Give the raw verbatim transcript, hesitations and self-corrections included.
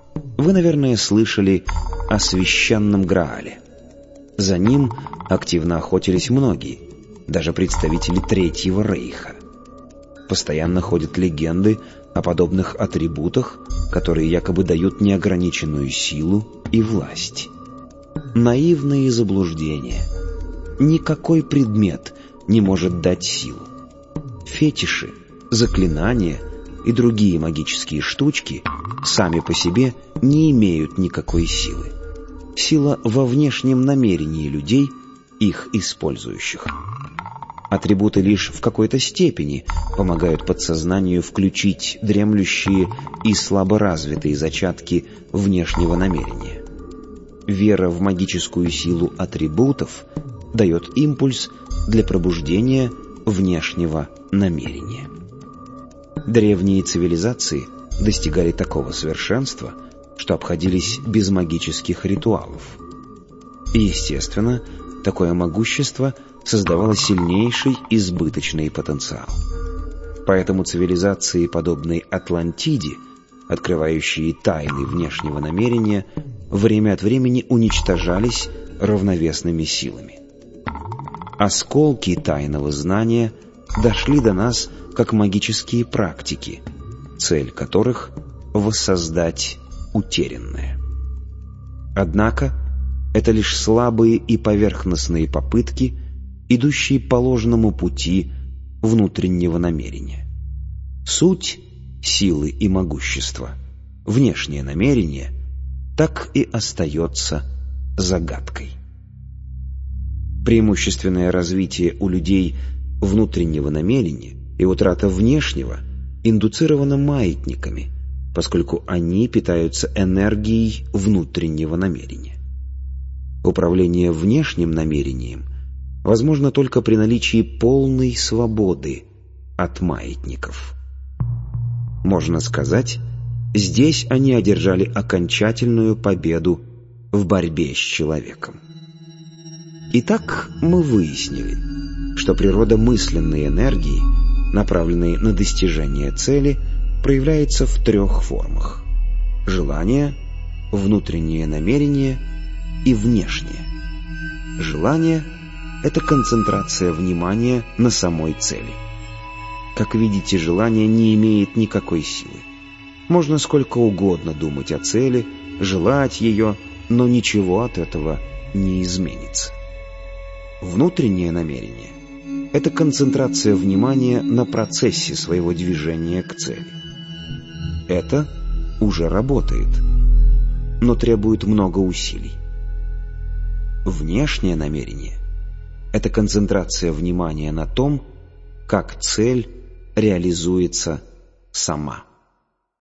Вы, наверное, слышали о священном Граале. За ним активно охотились многие, даже представители Третьего Рейха. Постоянно ходят легенды о подобных атрибутах, которые якобы дают неограниченную силу и власть. Наивные заблуждения. Никакой предмет не может дать силу. Фетиши, заклинания и другие магические штучки сами по себе не имеют никакой силы. Сила во внешнем намерении людей, их использующих. Атрибуты лишь в какой-то степени помогают подсознанию включить дремлющие и слаборазвитые зачатки внешнего намерения. Вера в магическую силу атрибутов дает импульс для пробуждения внешнего намерения. Древние цивилизации достигали такого совершенства, что обходились без магических ритуалов. И, естественно, такое могущество создавало сильнейший избыточный потенциал. Поэтому цивилизации, подобной Атлантиде, открывающие тайны внешнего намерения, время от времени уничтожались равновесными силами. Осколки тайного знания дошли до нас как магические практики, цель которых — воссоздать утерянное. Однако это лишь слабые и поверхностные попытки, идущие по ложному пути внутреннего намерения. Суть силы и могущества, внешнее намерение, так и остается загадкой. Преимущественное развитие у людей внутреннего намерения и утрата внешнего индуцировано маятниками, поскольку они питаются энергией внутреннего намерения. Управление внешним намерением возможно только при наличии полной свободы от маятников. Можно сказать, здесь они одержали окончательную победу в борьбе с человеком. Итак, мы выяснили, что природа мысленной энергии, направленной на достижение цели, проявляется в трех формах: желание, внутреннее намерение и внешнее. Желание — это концентрация внимания на самой цели. Как видите, желание не имеет никакой силы. Можно сколько угодно думать о цели, желать ее, но ничего от этого не изменится. Внутреннее намерение — это концентрация внимания на процессе своего движения к цели. Это уже работает, но требует много усилий. Внешнее намерение — это концентрация внимания на том, как цель реализуется сама.